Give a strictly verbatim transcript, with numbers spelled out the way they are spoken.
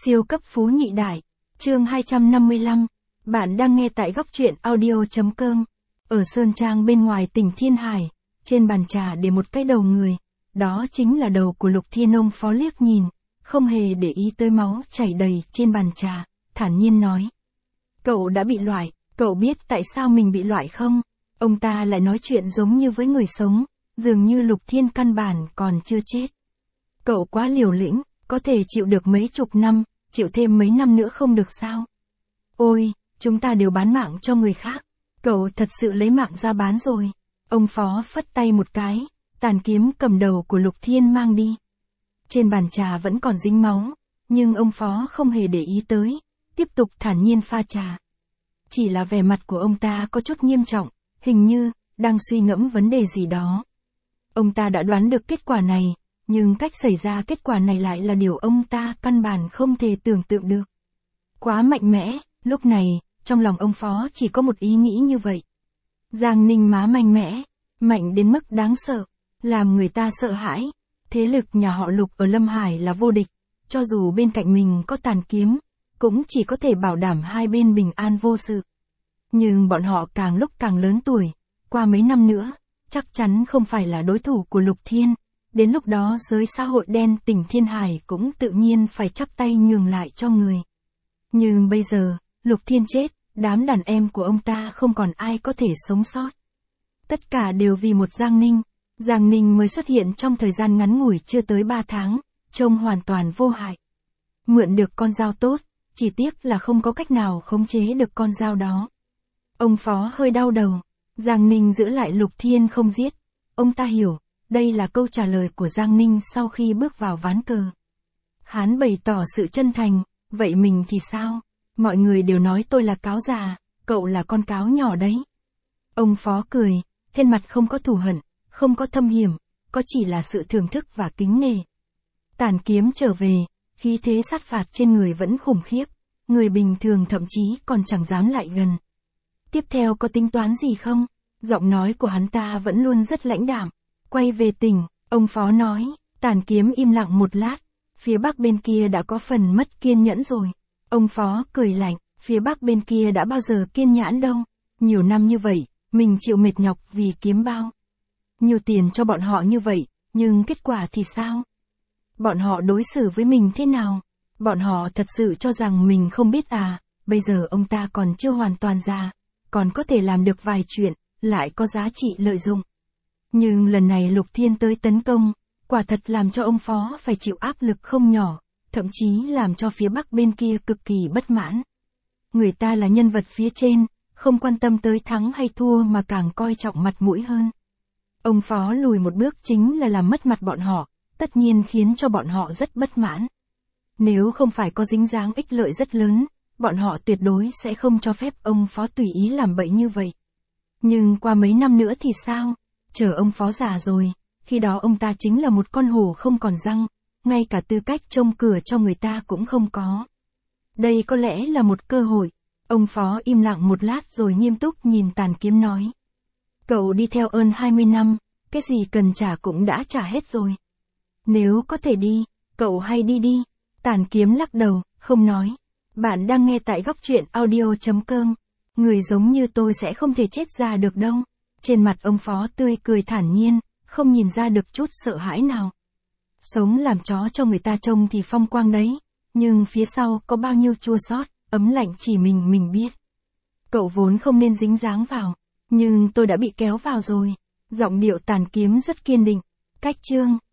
Siêu cấp phú nhị đại, chương hai trăm năm mươi lăm, bạn đang nghe tại góc truyện audio.com. Ở Sơn Trang bên ngoài tỉnh Thiên Hải, trên bàn trà để một cái đầu người, đó chính là đầu của Lục Thiên. Ông phó liếc nhìn, không hề để ý tới máu chảy đầy trên bàn trà, thản nhiên nói. Cậu đã bị loại, cậu biết tại sao mình bị loại không? Ông ta lại nói chuyện giống như với người sống, dường như Lục Thiên căn bản còn chưa chết. Cậu quá liều lĩnh, có thể chịu được mấy chục năm, chịu thêm mấy năm nữa không được sao? Ôi, chúng ta đều bán mạng cho người khác, cậu thật sự lấy mạng ra bán rồi. Ông phó phất tay một cái, tàn kiếm cầm đầu của Lục Thiên mang đi. Trên bàn trà vẫn còn dính máu, nhưng ông phó không hề để ý tới, tiếp tục thản nhiên pha trà. Chỉ là vẻ mặt của ông ta có chút nghiêm trọng, hình như đang suy ngẫm vấn đề gì đó. Ông ta đã đoán được kết quả này, nhưng cách xảy ra kết quả này lại là điều ông ta căn bản không thể tưởng tượng được. Quá mạnh mẽ, lúc này, trong lòng ông phó chỉ có một ý nghĩ như vậy. Giang Ninh má mạnh mẽ, mạnh đến mức đáng sợ, làm người ta sợ hãi. Thế lực nhà họ Lục ở Lâm Hải là vô địch, cho dù bên cạnh mình có tàn kiếm, cũng chỉ có thể bảo đảm hai bên bình an vô sự. Nhưng bọn họ càng lúc càng lớn tuổi, qua mấy năm nữa, chắc chắn không phải là đối thủ của Lục Thiên. Đến lúc đó giới xã hội đen tỉnh Thiên Hải cũng tự nhiên phải chắp tay nhường lại cho người. Nhưng bây giờ, Lục Thiên chết, đám đàn em của ông ta không còn ai có thể sống sót. Tất cả đều vì một Giang Ninh. Giang Ninh mới xuất hiện trong thời gian ngắn ngủi chưa tới ba tháng, trông hoàn toàn vô hại. Mượn được con dao tốt, chỉ tiếc là không có cách nào khống chế được con dao đó. Ông phó hơi đau đầu, Giang Ninh giữ lại Lục Thiên không giết. Ông ta hiểu, đây là câu trả lời của Giang Ninh sau khi bước vào ván cờ. Hắn bày tỏ sự chân thành, vậy mình thì sao? Mọi người đều nói tôi là cáo già, cậu là con cáo nhỏ đấy. Ông phó cười, trên mặt không có thù hận, không có thâm hiểm, có chỉ là sự thưởng thức và kính nể. Tàn kiếm trở về, khí thế sát phạt trên người vẫn khủng khiếp, người bình thường thậm chí còn chẳng dám lại gần. Tiếp theo có tính toán gì không? Giọng nói của hắn ta vẫn luôn rất lãnh đạm. Quay về tỉnh, ông phó nói. Tàn kiếm im lặng một lát, phía bắc bên kia đã có phần mất kiên nhẫn rồi. Ông phó cười lạnh, phía bắc bên kia đã bao giờ kiên nhẫn đâu. Nhiều năm như vậy, mình chịu mệt nhọc vì kiếm bao nhiều tiền cho bọn họ như vậy, nhưng kết quả thì sao? Bọn họ đối xử với mình thế nào? Bọn họ thật sự cho rằng mình không biết à? Bây giờ ông ta còn chưa hoàn toàn già, còn có thể làm được vài chuyện, lại có giá trị lợi dụng. Nhưng lần này Lục Thiên tới tấn công, quả thật làm cho ông phó phải chịu áp lực không nhỏ, thậm chí làm cho phía bắc bên kia cực kỳ bất mãn. Người ta là nhân vật phía trên, không quan tâm tới thắng hay thua mà càng coi trọng mặt mũi hơn. Ông phó lùi một bước chính là làm mất mặt bọn họ, tất nhiên khiến cho bọn họ rất bất mãn. Nếu không phải có dính dáng ích lợi rất lớn, bọn họ tuyệt đối sẽ không cho phép ông phó tùy ý làm bậy như vậy. Nhưng qua mấy năm nữa thì sao? Chờ ông phó già rồi, khi đó ông ta chính là một con hổ không còn răng, ngay cả tư cách trông cửa cho người ta cũng không có. Đây có lẽ là một cơ hội. Ông phó im lặng một lát rồi nghiêm túc nhìn tàn kiếm nói. Cậu đi theo ơn hai mươi năm, cái gì cần trả cũng đã trả hết rồi. Nếu có thể đi, cậu hay đi đi. Tàn kiếm lắc đầu, không nói. Bạn đang nghe tại góc truyện audio.com. Người giống như tôi sẽ không thể chết ra được đâu. Trên mặt ông phó tươi cười thản nhiên, không nhìn ra được chút sợ hãi nào. Sống làm chó cho người ta trông thì phong quang đấy, nhưng phía sau có bao nhiêu chua xót, ấm lạnh chỉ mình mình biết. Cậu vốn không nên dính dáng vào, nhưng tôi đã bị kéo vào rồi. Giọng điệu tàn kiếm rất kiên định. Cách chương